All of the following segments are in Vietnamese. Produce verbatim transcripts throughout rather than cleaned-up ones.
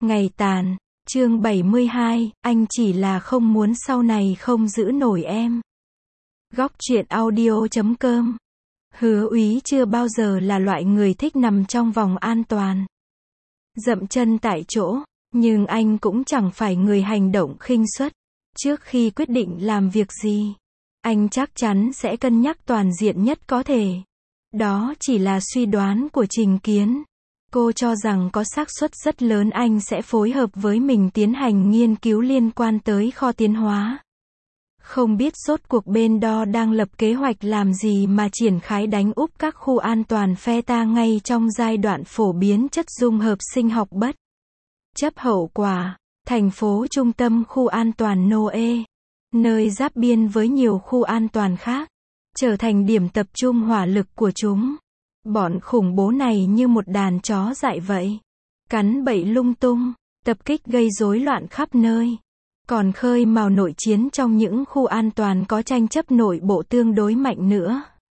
Ngày tàn, chương bảy mươi hai, anh chỉ là không muốn sau này không giữ nổi em. Góc truyện audio chấm com. Hứa Úy chưa bao giờ là loại người thích nằm trong vòng an toàn, dậm chân tại chỗ, nhưng anh cũng chẳng phải người hành động khinh suất. Trước khi quyết định làm việc gì, anh chắc chắn sẽ cân nhắc toàn diện nhất có thể. Đó chỉ là suy đoán của Trình Kiến. Cô cho rằng có xác suất rất lớn anh sẽ phối hợp với mình tiến hành nghiên cứu liên quan tới kho tiến hóa. Không biết rốt cuộc bên đó đang lập kế hoạch làm gì mà triển khai đánh úp các khu an toàn phe ta ngay trong giai đoạn phổ biến chất dung hợp sinh học bất chấp hậu quả. Thành phố trung tâm khu an toàn Noe, nơi giáp biên với nhiều khu an toàn khác, trở thành điểm tập trung hỏa lực của chúng. Bọn khủng bố này như một đàn chó dại vậy, cắn bậy lung tung, tập kích gây rối loạn khắp nơi, còn khơi mào nội chiến trong những khu an toàn có tranh chấp nội bộ tương đối mạnh nữa.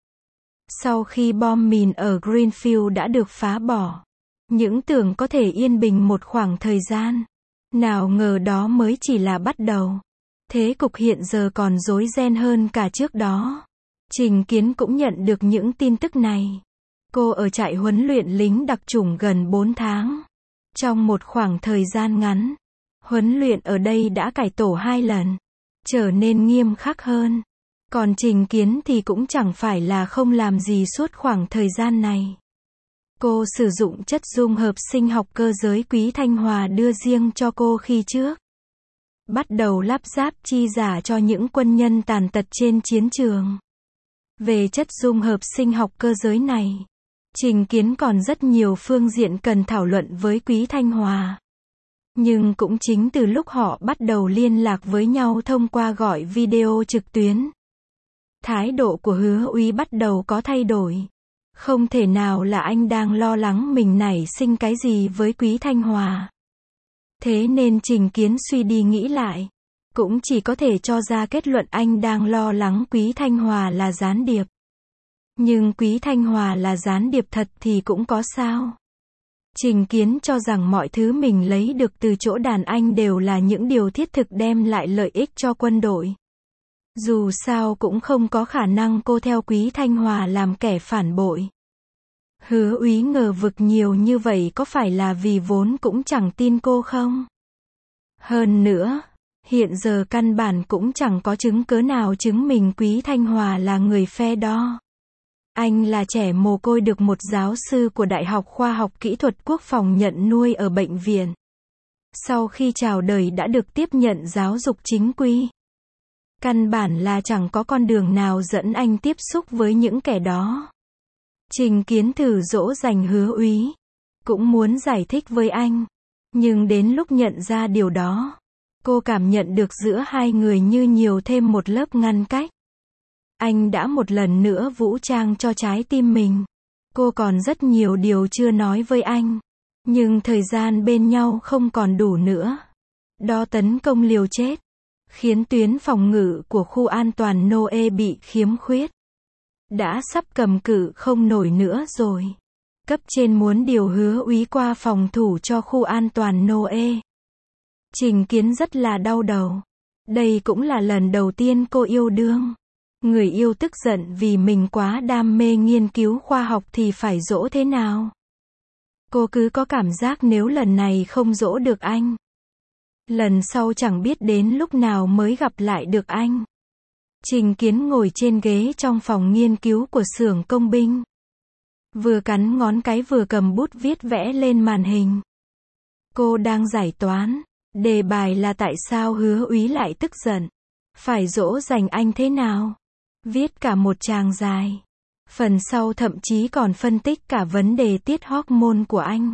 Sau khi bom mìn ở Greenfield đã được phá bỏ, những tưởng có thể yên bình một khoảng thời gian, nào ngờ đó mới chỉ là bắt đầu. Thế cục hiện giờ còn rối ren hơn cả trước đó. Trình Kiến cũng nhận được những tin tức này. Cô ở trại huấn luyện lính đặc chủng gần bốn tháng. Trong một khoảng thời gian ngắn, huấn luyện ở đây đã cải tổ hai lần, trở nên nghiêm khắc hơn. Còn Trình Kiến thì cũng chẳng phải là không làm gì suốt khoảng thời gian này. Cô sử dụng chất dung hợp sinh học cơ giới Quý Thanh Hòa đưa riêng cho cô khi trước. Bắt đầu lắp ráp chi giả cho những quân nhân tàn tật trên chiến trường. Về chất dung hợp sinh học cơ giới này, Trình Kiến còn rất nhiều phương diện cần thảo luận với Quý Thanh Hòa. Nhưng cũng chính từ lúc họ bắt đầu liên lạc với nhau thông qua gọi video trực tuyến, thái độ của Hứa Úy bắt đầu có thay đổi. Không thể nào là anh đang lo lắng mình nảy sinh cái gì với Quý Thanh Hòa. Thế nên Trình Kiến suy đi nghĩ lại, cũng chỉ có thể cho ra kết luận anh đang lo lắng Quý Thanh Hòa là gián điệp. Nhưng Quý Thanh Hòa là gián điệp thật thì cũng có sao. Trình Kiến cho rằng mọi thứ mình lấy được từ chỗ đàn anh đều là những điều thiết thực đem lại lợi ích cho quân đội. Dù sao cũng không có khả năng cô theo Quý Thanh Hòa làm kẻ phản bội. Hứa Úy ngờ vực nhiều như vậy có phải là vì vốn cũng chẳng tin cô không? Hơn nữa, hiện giờ căn bản cũng chẳng có chứng cớ nào chứng minh Quý Thanh Hòa là người phe đó. Anh là trẻ mồ côi được một giáo sư của Đại học Khoa học Kỹ thuật Quốc phòng nhận nuôi ở bệnh viện. Sau khi chào đời đã được tiếp nhận giáo dục chính quy. Căn bản là chẳng có con đường nào dẫn anh tiếp xúc với những kẻ đó. Trình Kiến thử dỗ dành Hứa Úy, cũng muốn giải thích với anh. Nhưng đến lúc nhận ra điều đó, cô cảm nhận được giữa hai người như nhiều thêm một lớp ngăn cách. Anh đã một lần nữa vũ trang cho trái tim mình. Cô còn rất nhiều điều chưa nói với anh. Nhưng thời gian bên nhau không còn đủ nữa. Đó tấn công liều chết, khiến tuyến phòng ngự của khu an toàn Noe bị khiếm khuyết. Đã sắp cầm cự không nổi nữa rồi. Cấp trên muốn điều Hứa Úy qua phòng thủ cho khu an toàn Noe. Trình Kiến rất là đau đầu. Đây cũng là lần đầu tiên cô yêu đương. Người yêu tức giận vì mình quá đam mê nghiên cứu khoa học thì phải dỗ thế nào? Cô cứ có cảm giác nếu lần này không dỗ được anh, lần sau chẳng biết đến lúc nào mới gặp lại được anh. Trình Kiến ngồi trên ghế trong phòng nghiên cứu của xưởng công binh. Vừa cắn ngón cái vừa cầm bút viết vẽ lên màn hình. Cô đang giải toán. Đề bài là tại sao Hứa Úy lại tức giận. Phải dỗ dành anh thế nào? Viết cả một trang dài. Phần sau thậm chí còn phân tích cả vấn đề tiết hormone của anh.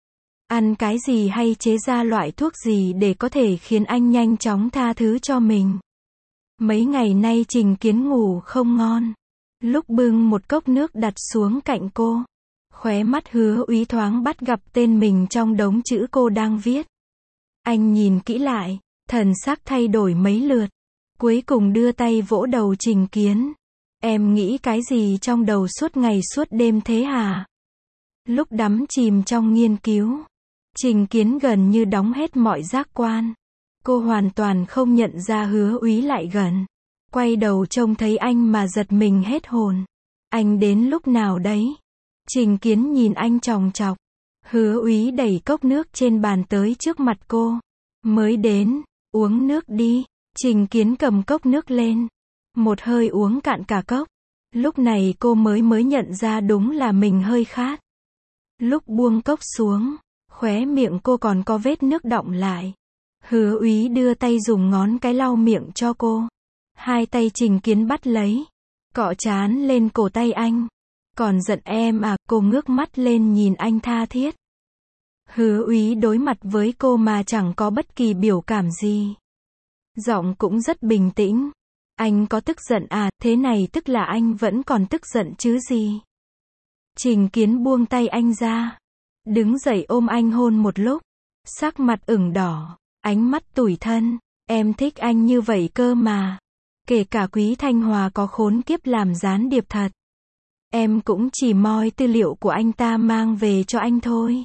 Ăn cái gì hay chế ra loại thuốc gì để có thể khiến anh nhanh chóng tha thứ cho mình. Mấy ngày nay Trình Kiến ngủ không ngon. Lúc bưng một cốc nước đặt xuống cạnh cô, khóe mắt Hứa Úy thoáng bắt gặp tên mình trong đống chữ cô đang viết. Anh nhìn kỹ lại, thần sắc thay đổi mấy lượt. Cuối cùng đưa tay vỗ đầu Trình Kiến. Em nghĩ cái gì trong đầu suốt ngày suốt đêm thế hả? Lúc đắm chìm trong nghiên cứu, Trình Kiến gần như đóng hết mọi giác quan. Cô hoàn toàn không nhận ra Hứa Úy lại gần. Quay đầu trông thấy anh mà giật mình hết hồn. Anh đến lúc nào đấy? Trình Kiến nhìn anh chòng chọc. Hứa Úy đẩy cốc nước trên bàn tới trước mặt cô. Mới đến, uống nước đi. Trình Kiến cầm cốc nước lên. Một hơi uống cạn cả cốc. Lúc này cô mới mới nhận ra đúng là mình hơi khát. Lúc buông cốc xuống, khóe miệng cô còn có vết nước đọng lại. Hứa Úy đưa tay dùng ngón cái lau miệng cho cô. Hai tay Trình Kiến bắt lấy, cọ trán lên cổ tay anh. Còn giận em à? Cô ngước mắt lên nhìn anh tha thiết. Hứa Úy đối mặt với cô mà chẳng có bất kỳ biểu cảm gì. Giọng cũng rất bình tĩnh. Anh có tức giận à? Thế này tức là anh vẫn còn tức giận chứ gì? Trình Kiến buông tay anh ra, đứng dậy ôm anh hôn một lúc, sắc mặt ửng đỏ, ánh mắt tủi thân. Em thích anh như vậy cơ mà. Kể cả Quý Thanh Hòa có khốn kiếp làm gián điệp thật, em cũng chỉ moi tư liệu của anh ta mang về cho anh thôi.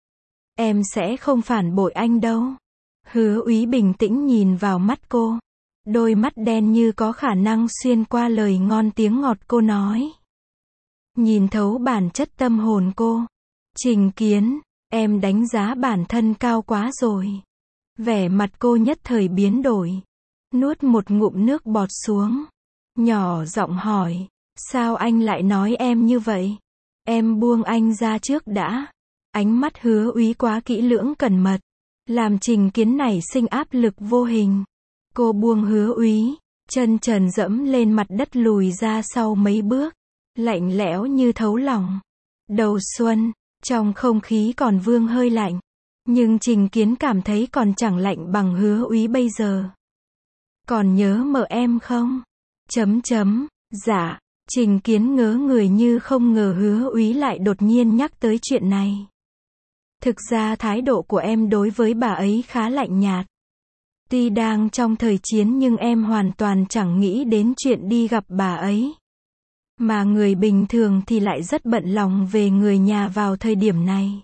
Em sẽ không phản bội anh đâu. Hứa Úy bình tĩnh nhìn vào mắt cô. Đôi mắt đen như có khả năng xuyên qua lời ngon tiếng ngọt cô nói. Nhìn thấu bản chất tâm hồn cô. Trình Kiến, em đánh giá bản thân cao quá rồi. Vẻ mặt cô nhất thời biến đổi. Nuốt một ngụm nước bọt xuống. Nhỏ giọng hỏi. Sao anh lại nói em như vậy? Em buông anh ra trước đã. Ánh mắt Hứa Úy quá kỹ lưỡng cẩn mật, làm Trình Kiến nảy sinh áp lực vô hình. Cô buông Hứa Úy, chân trần dẫm lên mặt đất lùi ra sau mấy bước. Lạnh lẽo như thấu lòng. Đầu xuân, trong không khí còn vương hơi lạnh. Nhưng Trình Kiến cảm thấy còn chẳng lạnh bằng Hứa Úy bây giờ. Còn nhớ mợ em không? Chấm chấm, dạ. Trình Kiến ngớ người như không ngờ Hứa Úy lại đột nhiên nhắc tới chuyện này. Thực ra thái độ của em đối với bà ấy khá lạnh nhạt. Tuy đang trong thời chiến nhưng em hoàn toàn chẳng nghĩ đến chuyện đi gặp bà ấy. Mà người bình thường thì lại rất bận lòng về người nhà vào thời điểm này.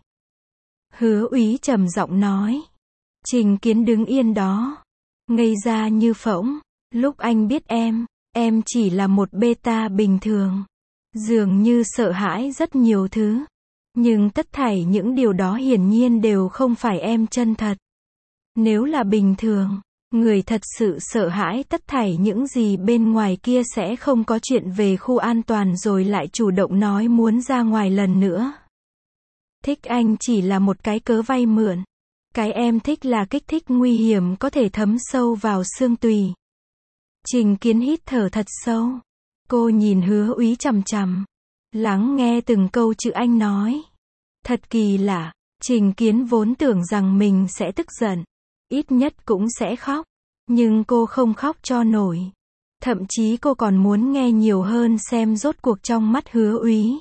Hứa Úy trầm giọng nói. Trình Kiến đứng yên đó, ngây ra như phỗng. Lúc anh biết em, em chỉ là một beta bình thường. Dường như sợ hãi rất nhiều thứ. Nhưng tất thảy những điều đó hiển nhiên đều không phải em chân thật. Nếu là bình thường, người thật sự sợ hãi tất thảy những gì bên ngoài kia sẽ không có chuyện về khu an toàn rồi lại chủ động nói muốn ra ngoài lần nữa. Thích anh chỉ là một cái cớ vay mượn. Cái em thích là kích thích nguy hiểm có thể thấm sâu vào xương tùy. Trình Kiến hít thở thật sâu. Cô nhìn Hứa Úy chằm chằm, lắng nghe từng câu chữ anh nói. Thật kỳ lạ, Trình Kiến vốn tưởng rằng mình sẽ tức giận, ít nhất cũng sẽ khóc. Nhưng cô không khóc cho nổi. Thậm chí cô còn muốn nghe nhiều hơn xem rốt cuộc trong mắt Hứa Úy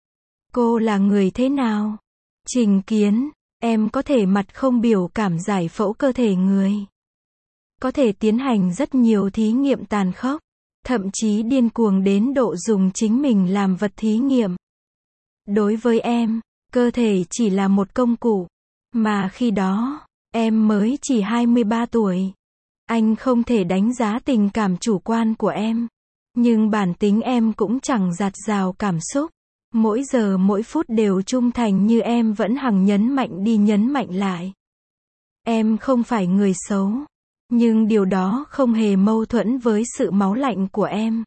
cô là người thế nào. Trình Kiến, em có thể mặt không biểu cảm giải phẫu cơ thể người. Có thể tiến hành rất nhiều thí nghiệm tàn khốc. Thậm chí điên cuồng đến độ dùng chính mình làm vật thí nghiệm. Đối với em, cơ thể chỉ là một công cụ. Mà khi đó, em mới chỉ hai mươi ba tuổi. Anh không thể đánh giá tình cảm chủ quan của em. Nhưng bản tính em cũng chẳng dạt dào cảm xúc. Mỗi giờ mỗi phút đều trung thành như em vẫn hằng nhấn mạnh đi nhấn mạnh lại. Em không phải người xấu. Nhưng điều đó không hề mâu thuẫn với sự máu lạnh của em.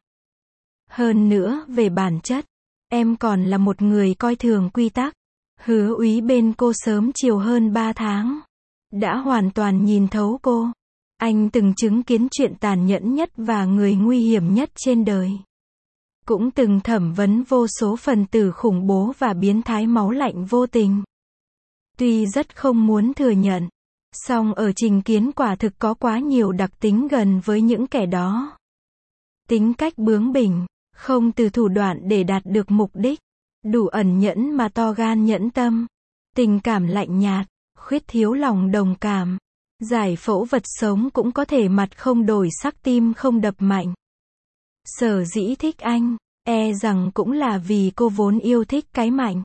Hơn nữa, về bản chất, em còn là một người coi thường quy tắc. Hứa Úy bên cô sớm chiều hơn ba tháng. Đã hoàn toàn nhìn thấu cô. Anh từng chứng kiến chuyện tàn nhẫn nhất và người nguy hiểm nhất trên đời. Cũng từng thẩm vấn vô số phần tử khủng bố và biến thái máu lạnh vô tình. Tuy rất không muốn thừa nhận, song ở Trình Kiến quả thực có quá nhiều đặc tính gần với những kẻ đó. Tính cách bướng bỉnh, không từ thủ đoạn để đạt được mục đích, đủ ẩn nhẫn mà to gan nhẫn tâm, tình cảm lạnh nhạt, khuyết thiếu lòng đồng cảm, giải phẫu vật sống cũng có thể mặt không đổi sắc tim không đập mạnh. Sở dĩ thích anh, e rằng cũng là vì cô vốn yêu thích cái mạnh.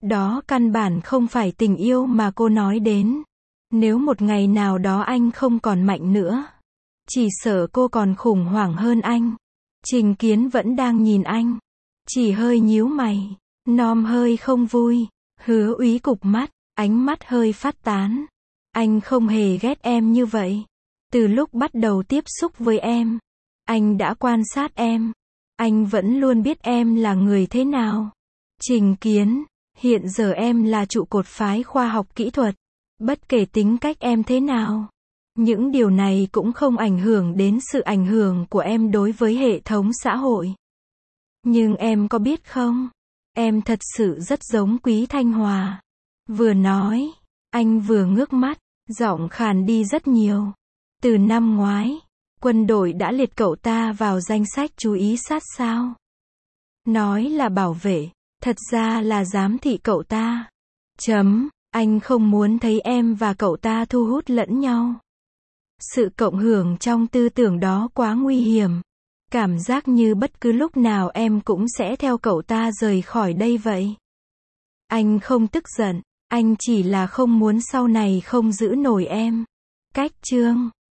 Đó căn bản không phải tình yêu mà cô nói đến. Nếu một ngày nào đó anh không còn mạnh nữa, chỉ sợ cô còn khủng hoảng hơn anh. Trình Kiến vẫn đang nhìn anh, chỉ hơi nhíu mày, Nom hơi không vui. Hứa Úy cụp mắt, ánh mắt hơi phát tán. Anh không hề ghét em như vậy. Từ lúc bắt đầu tiếp xúc với em, anh đã quan sát em. Anh vẫn luôn biết em là người thế nào. Trình Kiến, hiện giờ em là trụ cột phái khoa học kỹ thuật. Bất kể tính cách em thế nào, những điều này cũng không ảnh hưởng đến sự ảnh hưởng của em đối với hệ thống xã hội. Nhưng em có biết không, em thật sự rất giống Quý Thanh Hòa. Vừa nói, anh vừa ngước mắt, giọng khàn đi rất nhiều. Từ năm ngoái, quân đội đã liệt cậu ta vào danh sách chú ý sát sao. Nói là bảo vệ, thật ra là giám thị cậu ta. Chấm, anh không muốn thấy em và cậu ta thu hút lẫn nhau. Sự cộng hưởng trong tư tưởng đó quá nguy hiểm. Cảm giác như bất cứ lúc nào em cũng sẽ theo cậu ta rời khỏi đây vậy. Anh không tức giận, anh chỉ là không muốn sau này không giữ nổi em. Cách chương